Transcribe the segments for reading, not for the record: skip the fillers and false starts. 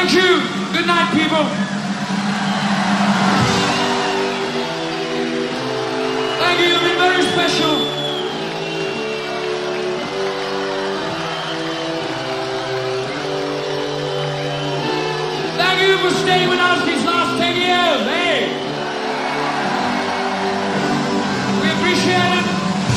Thank you. Good night, people. Thank you. You've been very special. Thank you for staying with us these last 10 years. Hey. We appreciate it.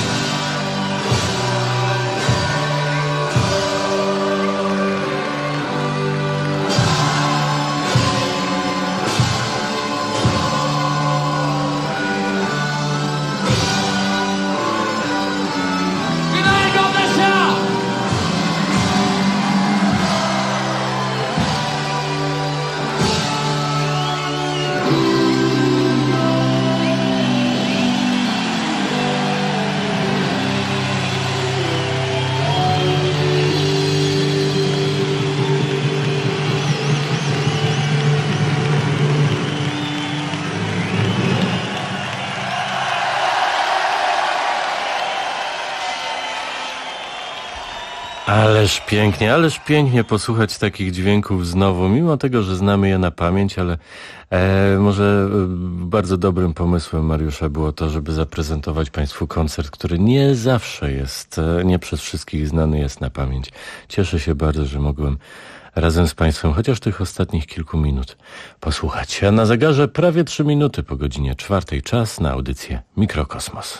Ależ pięknie posłuchać takich dźwięków znowu, mimo tego, że znamy je na pamięć, ale może bardzo dobrym pomysłem Mariusza było to, żeby zaprezentować Państwu koncert, który nie zawsze jest, nie przez wszystkich znany jest na pamięć. Cieszę się bardzo, że mogłem razem z Państwem chociaż tych ostatnich kilku minut posłuchać. A na zegarze prawie 3 minuty po godzinie 4, czas na audycję Mikrokosmos.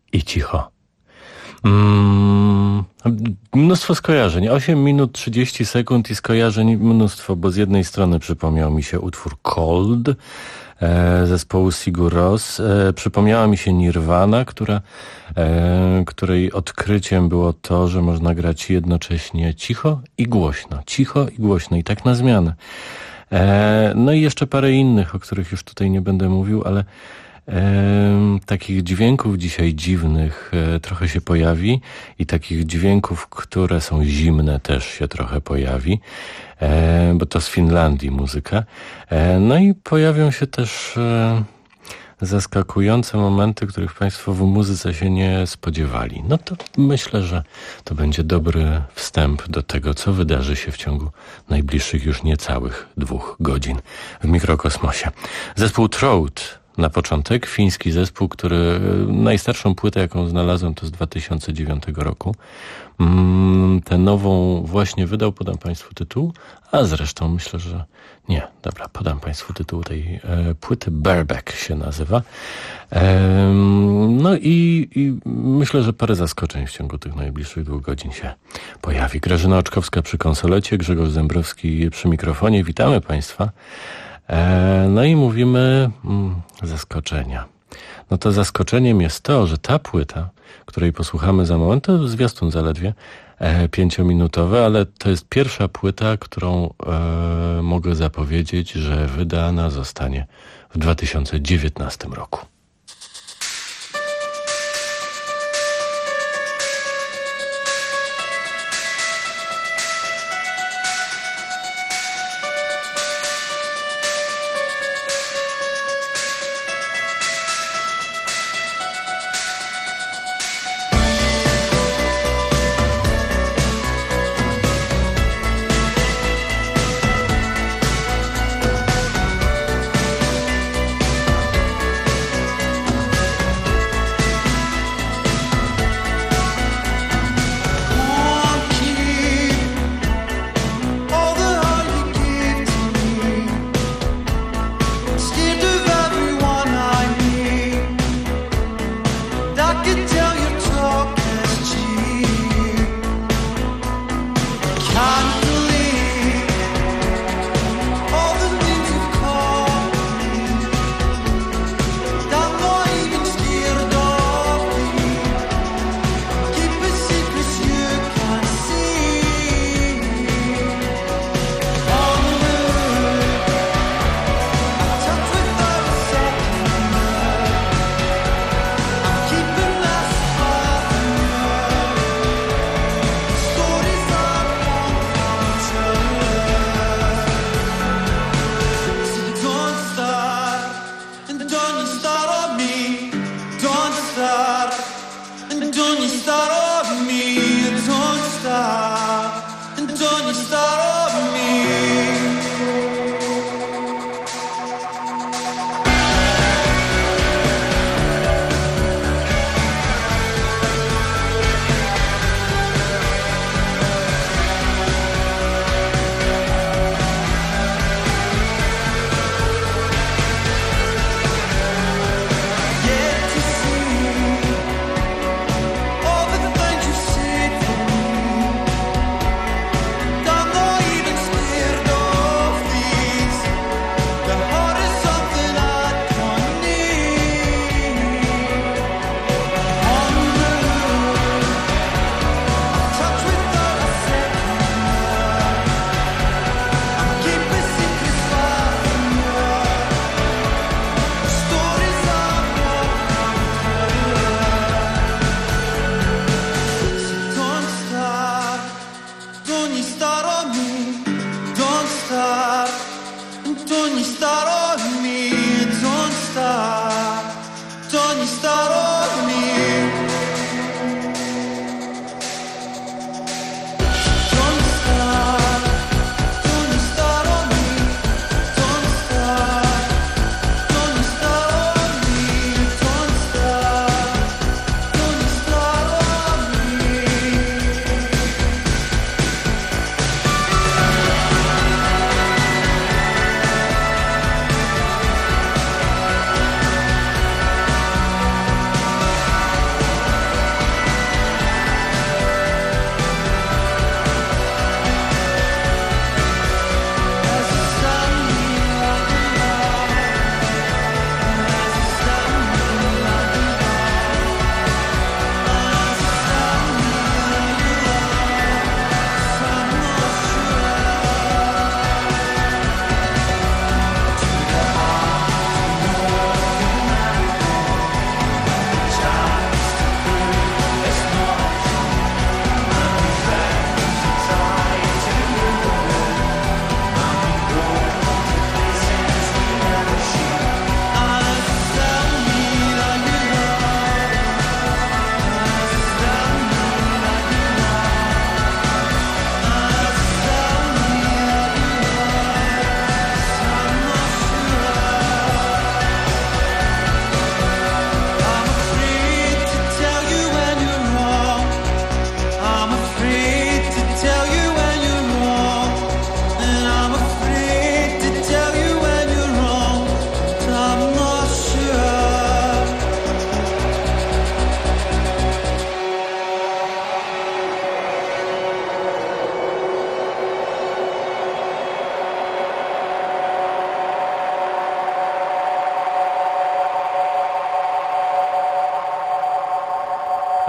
i cicho. Mnóstwo skojarzeń. 8 minut 30 sekund i skojarzeń mnóstwo, bo z jednej strony przypomniał mi się utwór Cold zespołu Sigur Rós. Przypomniała mi się Nirvana, której odkryciem było to, że można grać jednocześnie cicho i głośno i tak na zmianę. No i jeszcze parę innych, o których już tutaj nie będę mówił, ale takich dźwięków dzisiaj dziwnych trochę się pojawi i takich dźwięków, które są zimne, też się trochę pojawi, bo to z Finlandii muzyka. No i pojawią się też zaskakujące momenty, których Państwo w muzyce się nie spodziewali. No to myślę, że to będzie dobry wstęp do tego, co wydarzy się w ciągu najbliższych już niecałych 2 godzin w mikrokosmosie. Zespół Throat na początek, fiński zespół, który najstarszą płytę, jaką znalazłem, to z 2009 roku. Tę nową właśnie wydał, podam Państwu tytuł, a zresztą myślę, że nie, dobra, podam Państwu tytuł tej płyty, Bareback się nazywa. No i myślę, że parę zaskoczeń w ciągu tych najbliższych 2 godzin się pojawi. Grażyna Oczkowska przy konsolecie, Grzegorz Zembrowski przy mikrofonie. Witamy Państwa. No i mówimy zaskoczenia. No to zaskoczeniem jest to, że ta płyta, której posłuchamy za moment, to zwiastun zaledwie 5-minutowy, ale to jest pierwsza płyta, którą mogę zapowiedzieć, że wydana zostanie w 2019 roku.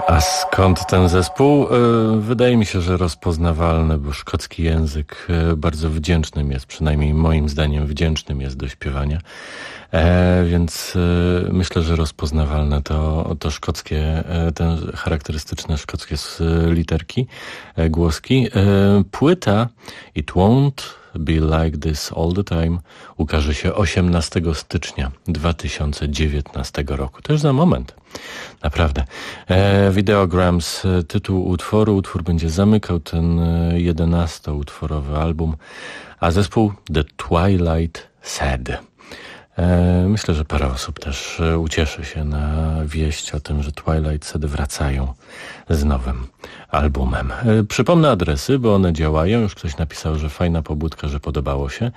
A skąd ten zespół? Wydaje mi się, że rozpoznawalny, bo szkocki język bardzo wdzięcznym jest, przynajmniej moim zdaniem wdzięcznym jest do śpiewania. Więc myślę, że rozpoznawalne to szkockie, te charakterystyczne szkockie literki, głoski. Płyta It Won't Be Like This All The Time ukaże się 18 stycznia 2019 roku. To już za moment. Naprawdę. Videograms, tytuł utworu. Utwór będzie zamykał ten 11-utworowy album, a zespół The Twilight Sad. Myślę, że parę osób też ucieszy się na wieść o tym, że Twilight Sad wracają z nowym albumem. Przypomnę adresy, bo one działają. Już ktoś napisał, że fajna pobudka, że podobało się.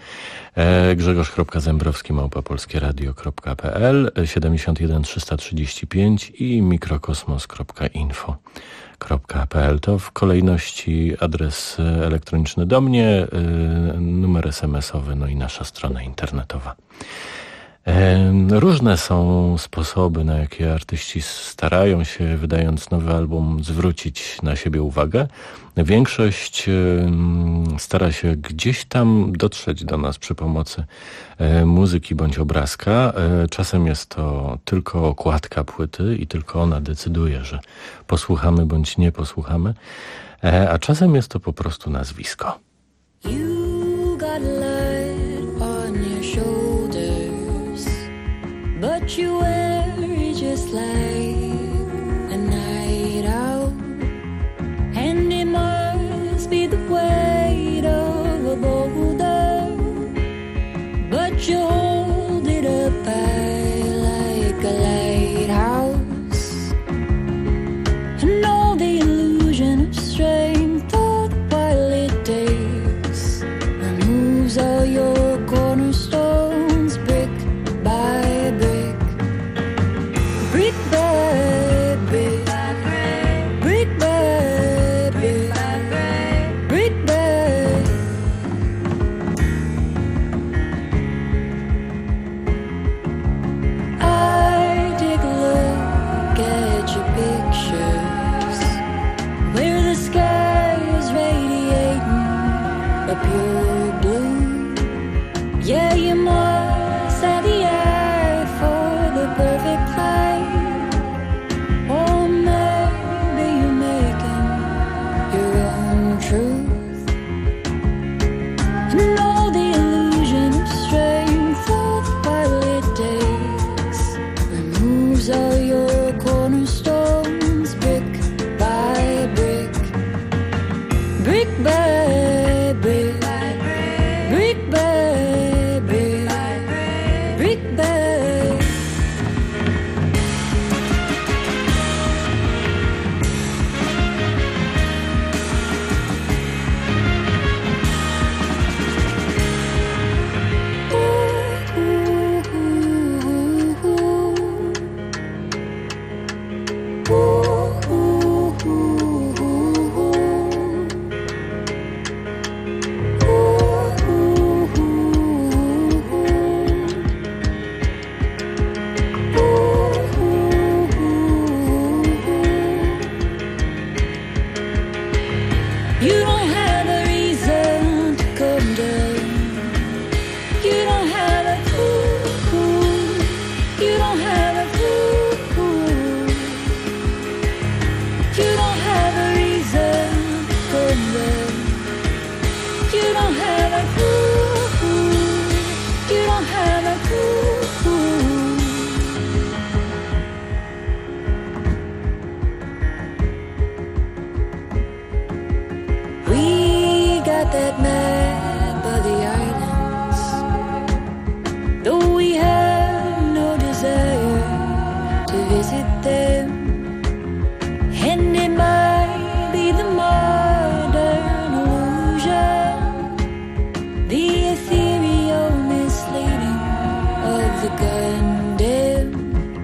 Grzegorz.zembrowski@polskieradio.pl 71 335 i mikrokosmos.info.pl. To w kolejności adres elektroniczny do mnie, numer SMS-owy, no i nasza strona internetowa. Różne są sposoby, na jakie artyści starają się, wydając nowy album, zwrócić na siebie uwagę. Większość stara się gdzieś tam dotrzeć do nas przy pomocy muzyki bądź obrazka. Czasem jest to tylko okładka płyty i tylko ona decyduje, że posłuchamy bądź nie posłuchamy, a czasem jest to po prostu nazwisko. You got light on your shoulders, but you wear it just like a night out, and it must be the weight of a boulder, but you hold it up high like a lighthouse, and all the illusion of strength while it takes removes all your cornerstones brick by brick, brick by brick, brick by brick, brick by. I take a look at your pictures where the sky is radiating a pure blue. Yeah, you must have the eye for the perfect light, or maybe you're making your own truth, and all the illusion of strength while it takes removes all your cornerstones brick by brick, brick by brick, brick by brick, brick by. You don't have a reason to come down. You don't have a clue. You don't have a clue. You don't have a reason to come down. You don't have a clue. You don't have a clue. We got that map of the islands, though we have no desire to visit them, and it might be the modern illusion, the ethereal misleading of the condemned,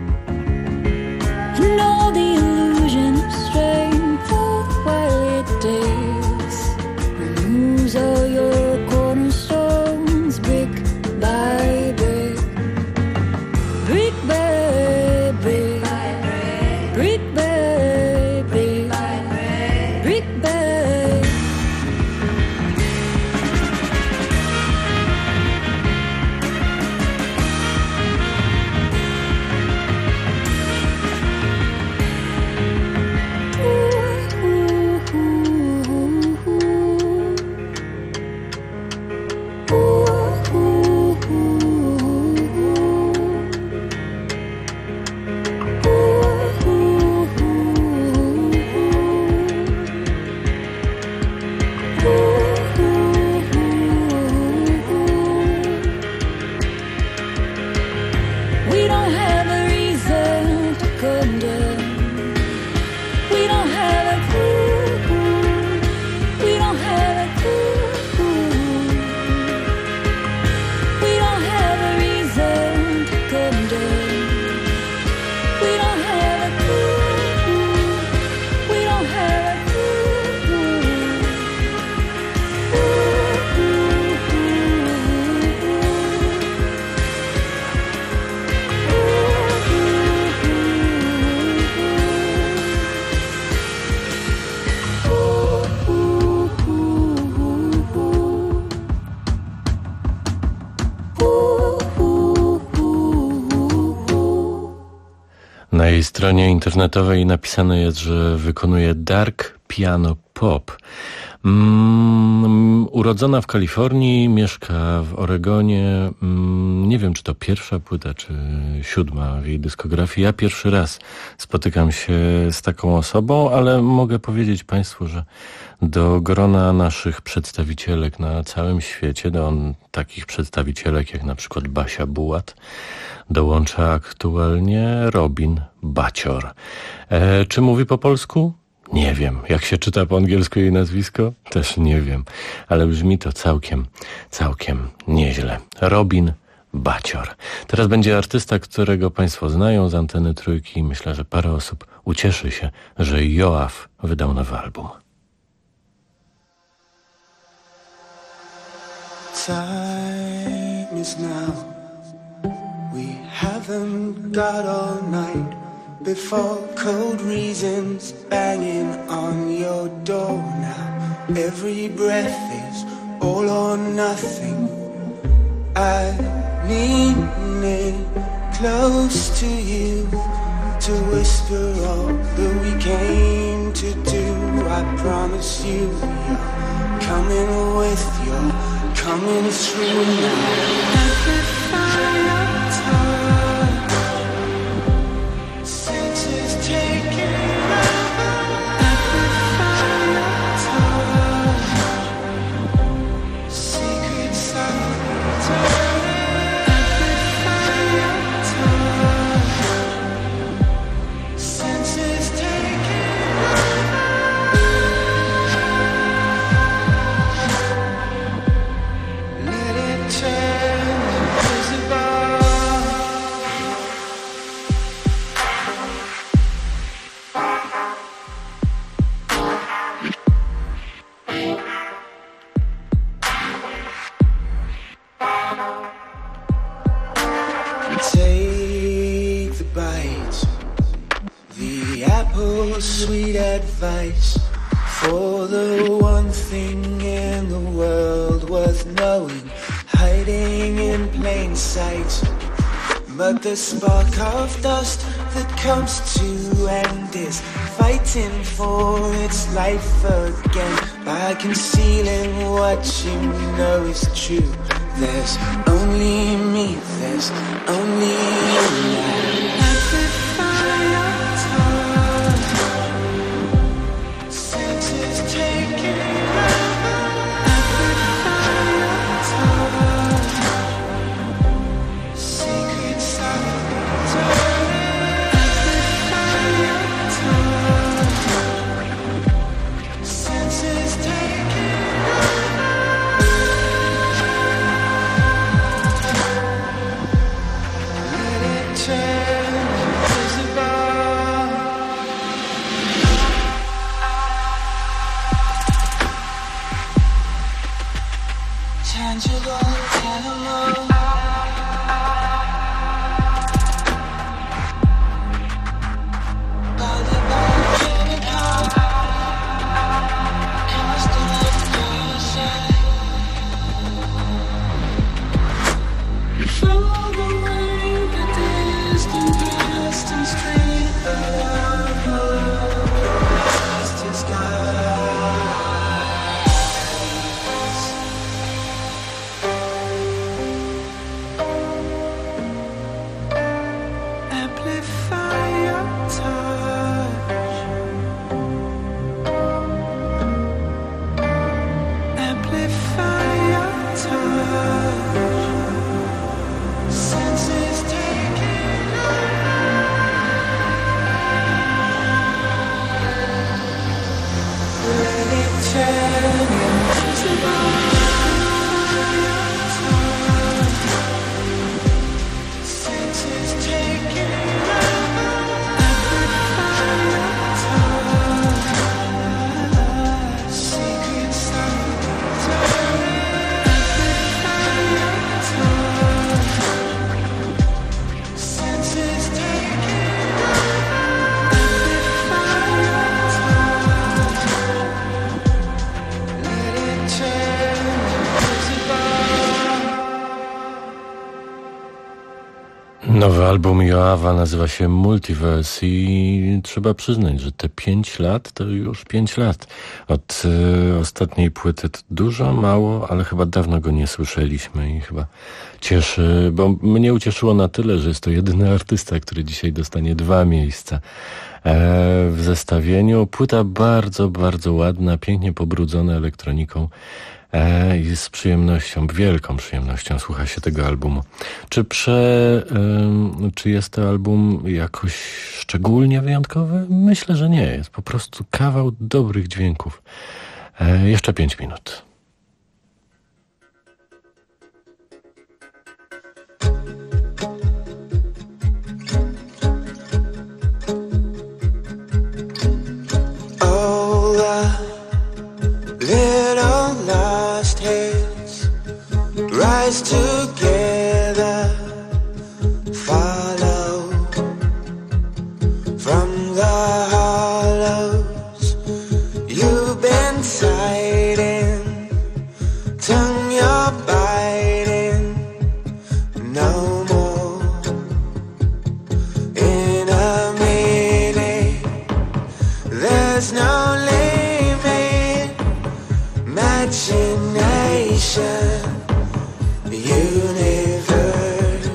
and all the illusion of strength while it takes removes all your cornerstones brick by brick, brick by brick, Na jej stronie internetowej napisane jest, że wykonuje dark piano pop. Urodzona w Kalifornii, mieszka w Oregonie. Nie wiem, czy to pierwsza płyta, czy 7 w jej dyskografii. Ja pierwszy raz spotykam się z taką osobą, ale mogę powiedzieć Państwu, że do grona naszych przedstawicielek na całym świecie, do takich przedstawicielek jak na przykład Basia Bułat, dołącza aktualnie Robin Bacior. Czy mówi po polsku? Nie wiem. Jak się czyta po angielsku jej nazwisko? Też nie wiem. Ale brzmi to całkiem nieźle. Robin Bacior. Teraz będzie artysta, którego Państwo znają z Anteny Trójki. Myślę, że parę osób ucieszy się, że Joaf wydał nowy album. Time is now. We haven't got all night before cold reasons banging on your door now. Every breath is all or nothing. I lean in close to you to whisper all that we came to do. I promise you you're coming with, you're coming through now. I could find your touch, senses taking over. I could find your touch, secrets softly turning. I could find your touch, senses taking over. Let it turn invisible. Take the bite, the apple's sweet advice for the one thing in the world worth knowing, hiding in plain sight. But the spark of dust that comes to end is fighting for its life again by concealing what you know is true. There's only me, there's only you now. I could find your touch, senses taking over. I could find your touch, secrets softly turning. I could find your touch, senses taking over. Let it turn Nowy album Joawa nazywa się Multiverse i trzeba przyznać, że te 5 lat to już 5 lat. Od ostatniej płyty to dużo, mało, ale chyba dawno go nie słyszeliśmy i chyba cieszy, bo mnie ucieszyło na tyle, że jest to jedyny artysta, który dzisiaj dostanie 2 miejsca w zestawieniu. Płyta bardzo, bardzo ładna, pięknie pobrudzona elektroniką. I z przyjemnością, wielką przyjemnością słucha się tego albumu. Czy jest to album jakoś szczególnie wyjątkowy? Myślę, że nie. Jest po prostu kawał dobrych dźwięków. Jeszcze 5 minut. Rise together, follow from the hollows you've been fighting, tongue you're biting, no more. In a minute, there's no limit, imagination. Universe,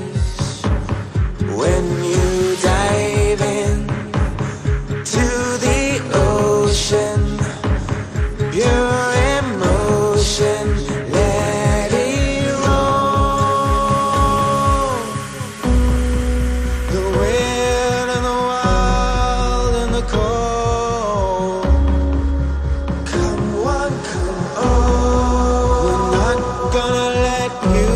when you dive in to the ocean, pure emotion, let it roll. The wind and the wild and the cold, come one, come all, we're not gonna let you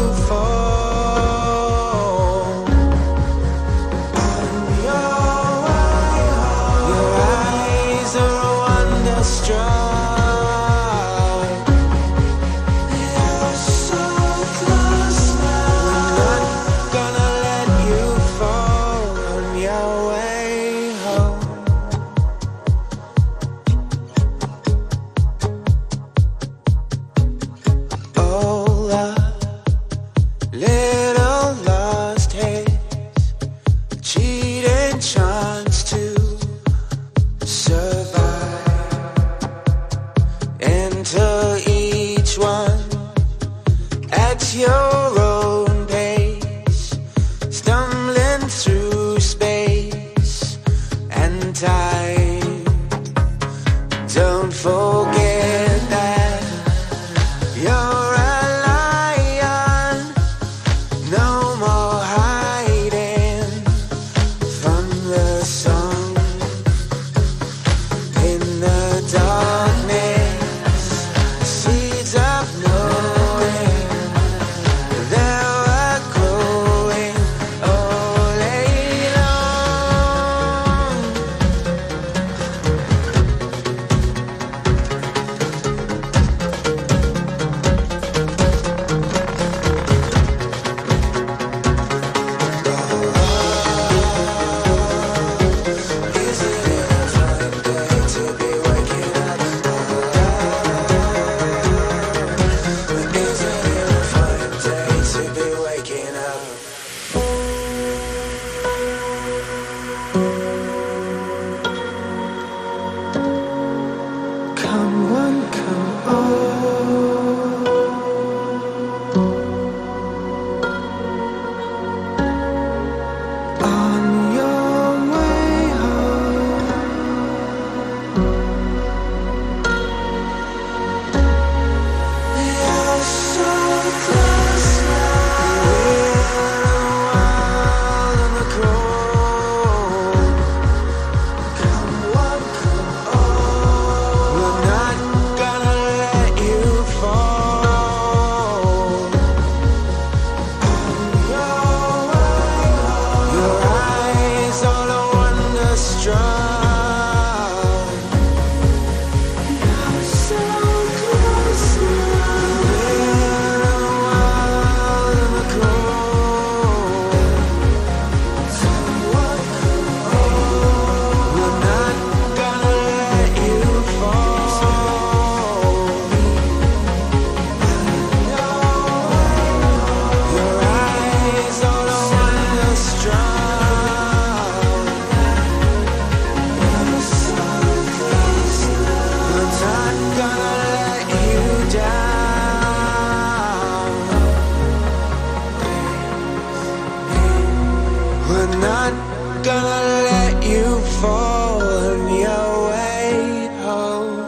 you for your way home.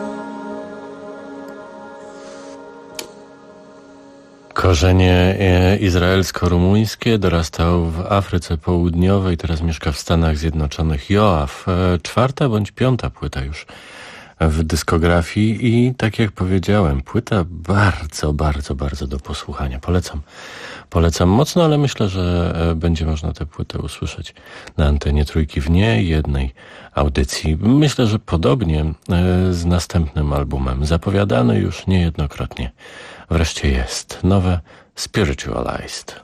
Korzenie izraelsko-rumuńskie, dorastał w Afryce Południowej, teraz mieszka w Stanach Zjednoczonych. Joaf, 4. bądź 5. płyta już w dyskografii i tak jak powiedziałem, płyta bardzo, bardzo, bardzo do posłuchania. Polecam mocno, ale myślę, że będzie można tę płytę usłyszeć na antenie Trójki w niejednej audycji. Myślę, że podobnie z następnym albumem, zapowiadany już niejednokrotnie. Wreszcie jest nowe Spiritualized.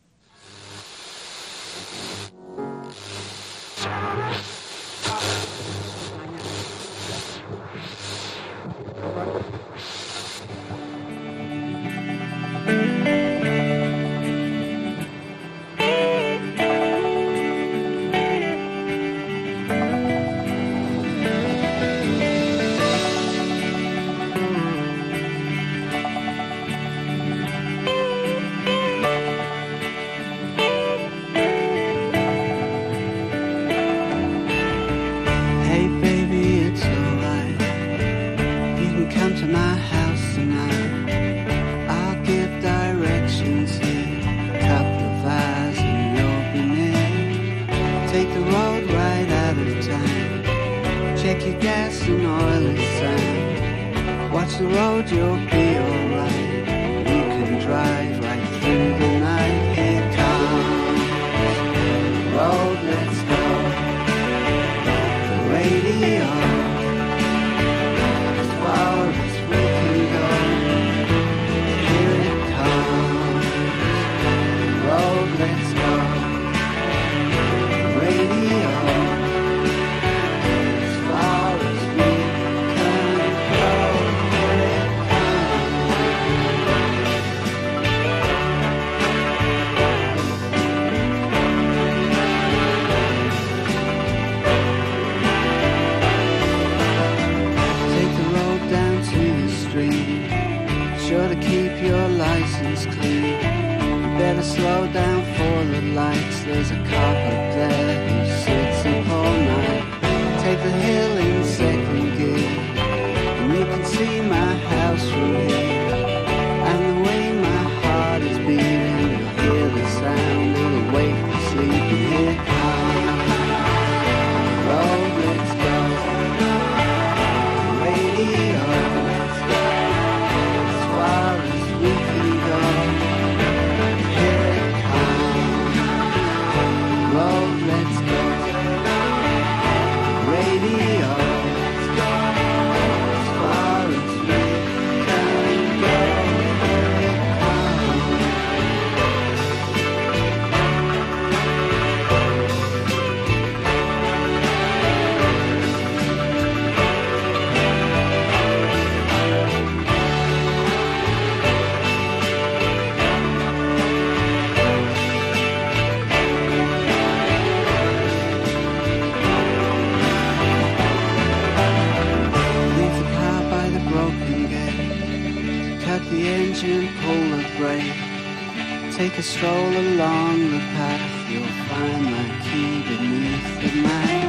Take a stroll along the path, you'll find my key beneath the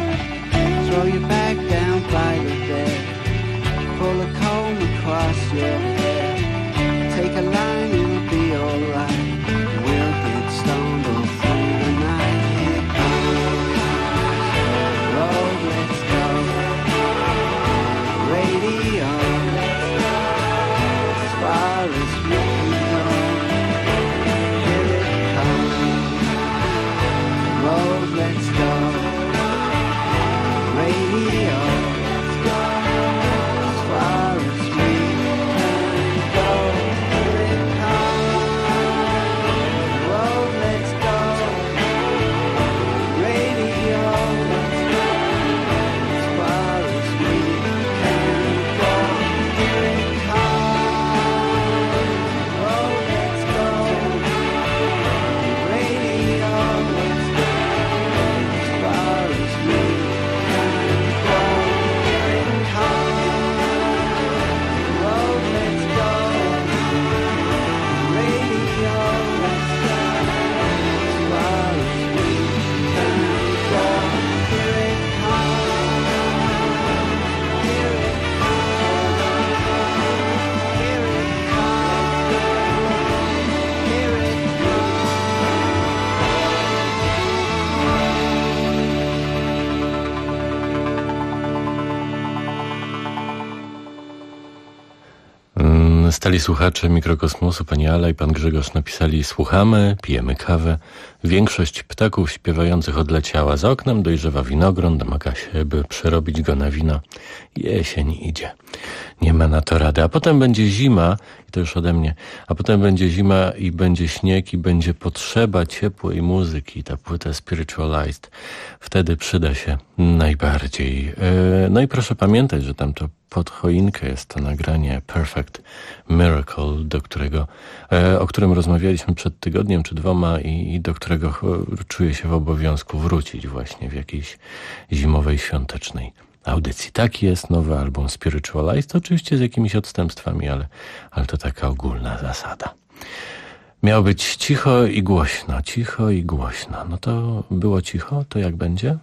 mat. Throw your bag down by the bed, pull a comb across your head. Take a line, it'll be alright. We'll get stoned all through the night. Here comes the road, let's go. Radio, as far as we can go. Road, let's go. Radio, as far as we can go. Here it comes. Road, let's go. Radio, as far as we can go. Here it comes. Road, let's go. Radio, let's go. As far as we can go. Stali słuchacze Mikrokosmosu, pani Ala i pan Grzegorz napisali: słuchamy, pijemy kawę. Większość ptaków śpiewających odleciała. Za oknem dojrzewa winogron, domaga się, by przerobić go na wino. Jesień idzie. Nie ma na to rady. A potem będzie zima, i to już ode mnie, a potem będzie zima i będzie śnieg i będzie potrzeba ciepłej muzyki. Ta płyta Spiritualized wtedy przyda się najbardziej. No i proszę pamiętać, że tam to pod choinkę jest to nagranie Perfect Miracle, o którym rozmawialiśmy przed tygodniem czy dwoma i do którego czuję się w obowiązku wrócić właśnie w jakiejś zimowej, świątecznej audycji. Taki jest nowy album Spiritualized, oczywiście z jakimiś odstępstwami, ale to taka ogólna zasada. Miało być cicho i głośno, cicho i głośno. No to było cicho, to jak będzie?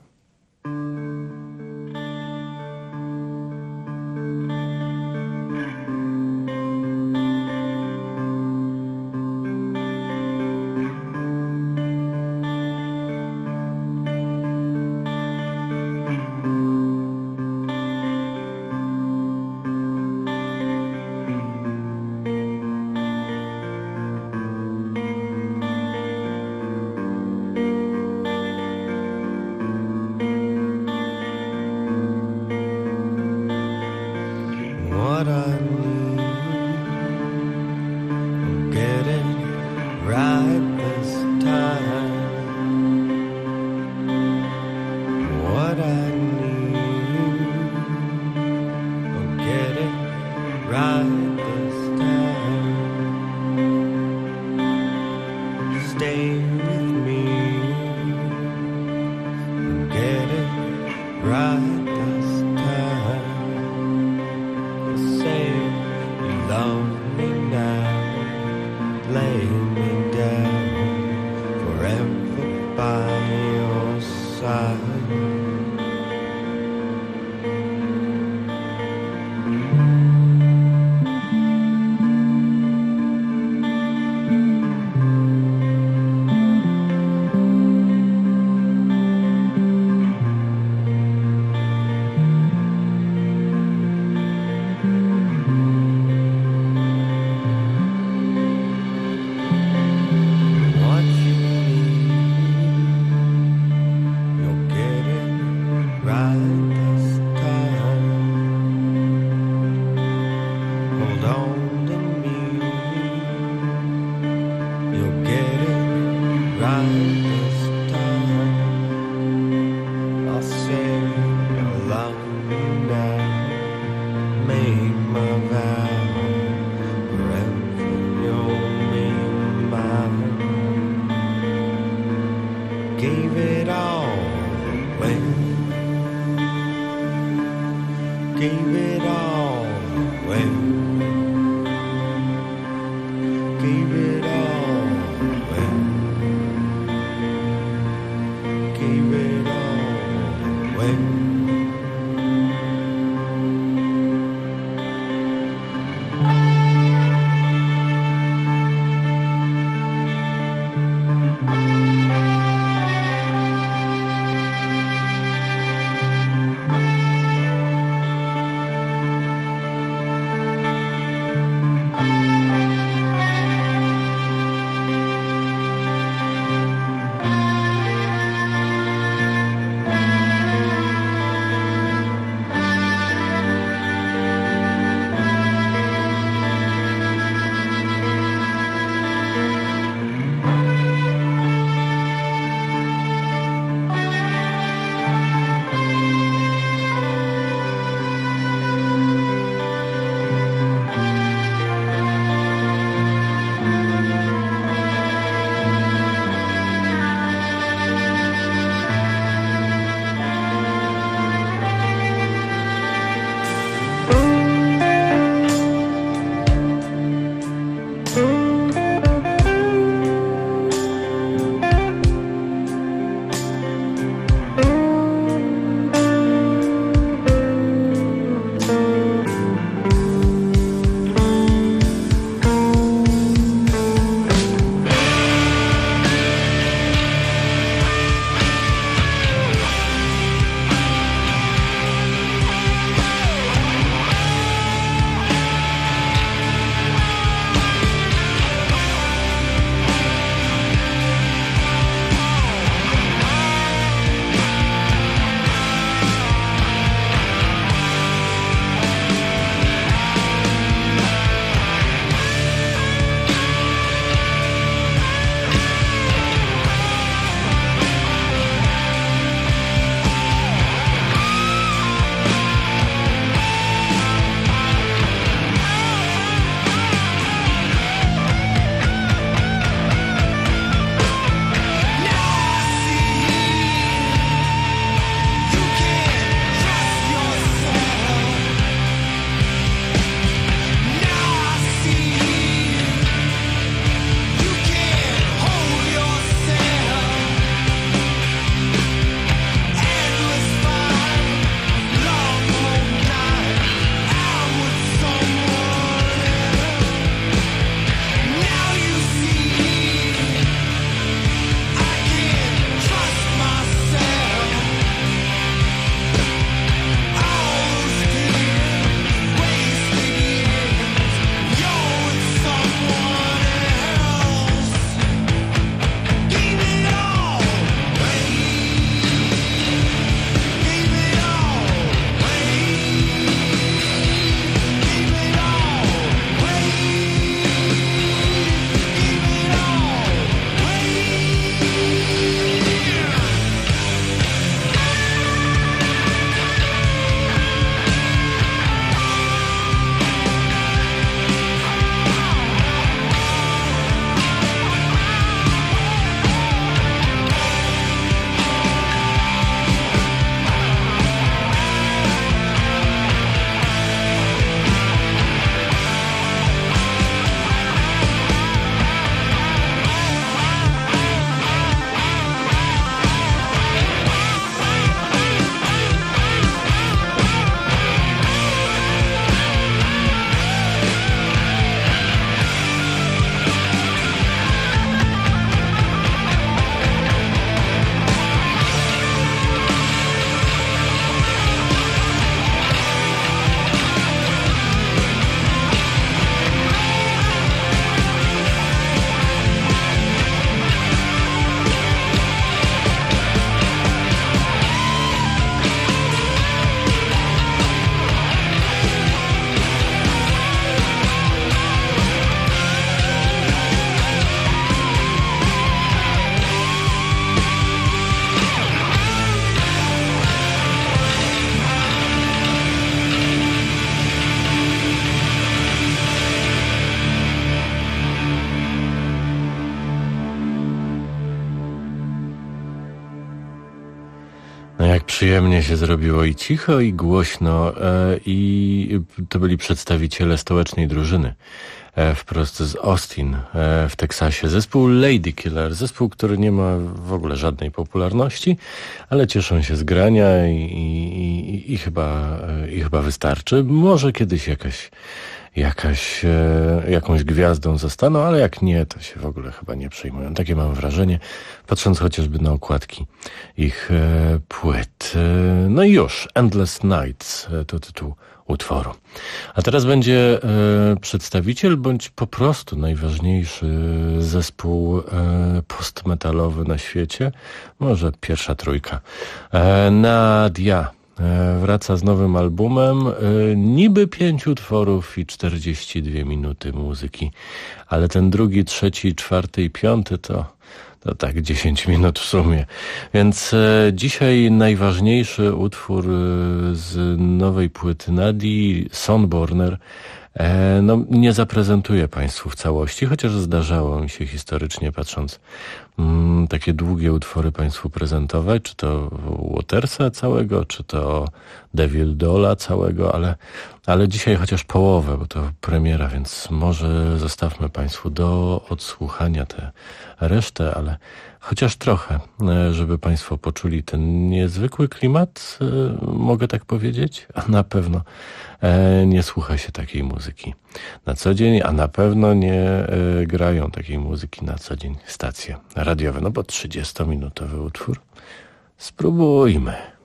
Przyjemnie się zrobiło i cicho, i głośno, i to byli przedstawiciele stołecznej drużyny wprost z Austin w Teksasie. Zespół Lady Killer, zespół, który nie ma w ogóle żadnej popularności, ale cieszą się z grania i chyba wystarczy. Może kiedyś jakąś gwiazdą zostaną, ale jak nie, to się w ogóle chyba nie przejmują. Takie mam wrażenie, patrząc chociażby na okładki ich płyt. No i już, Endless Nights to tytuł utworu. A teraz będzie przedstawiciel, bądź po prostu najważniejszy zespół postmetalowy na świecie, może pierwsza trójka. Nadia wraca z nowym albumem, niby 5 utworów i 42 minuty muzyki, ale ten drugi, trzeci, czwarty i piąty to tak 10 minut w sumie. Więc dzisiaj najważniejszy utwór z nowej płyty Nadii, Sonborner, nie zaprezentuję Państwu w całości, chociaż zdarzało mi się historycznie, patrząc, takie długie utwory Państwu prezentować, czy to Watersa całego, czy to Devil Dolla całego, ale dzisiaj chociaż połowę, bo to premiera, więc może zostawmy Państwu do odsłuchania tę resztę, ale chociaż trochę, żeby Państwo poczuli ten niezwykły klimat, mogę tak powiedzieć, a na pewno nie słucha się takiej muzyki na co dzień, a na pewno nie grają takiej muzyki na co dzień stacje radiowe, no bo 30-minutowy utwór. Spróbujmy.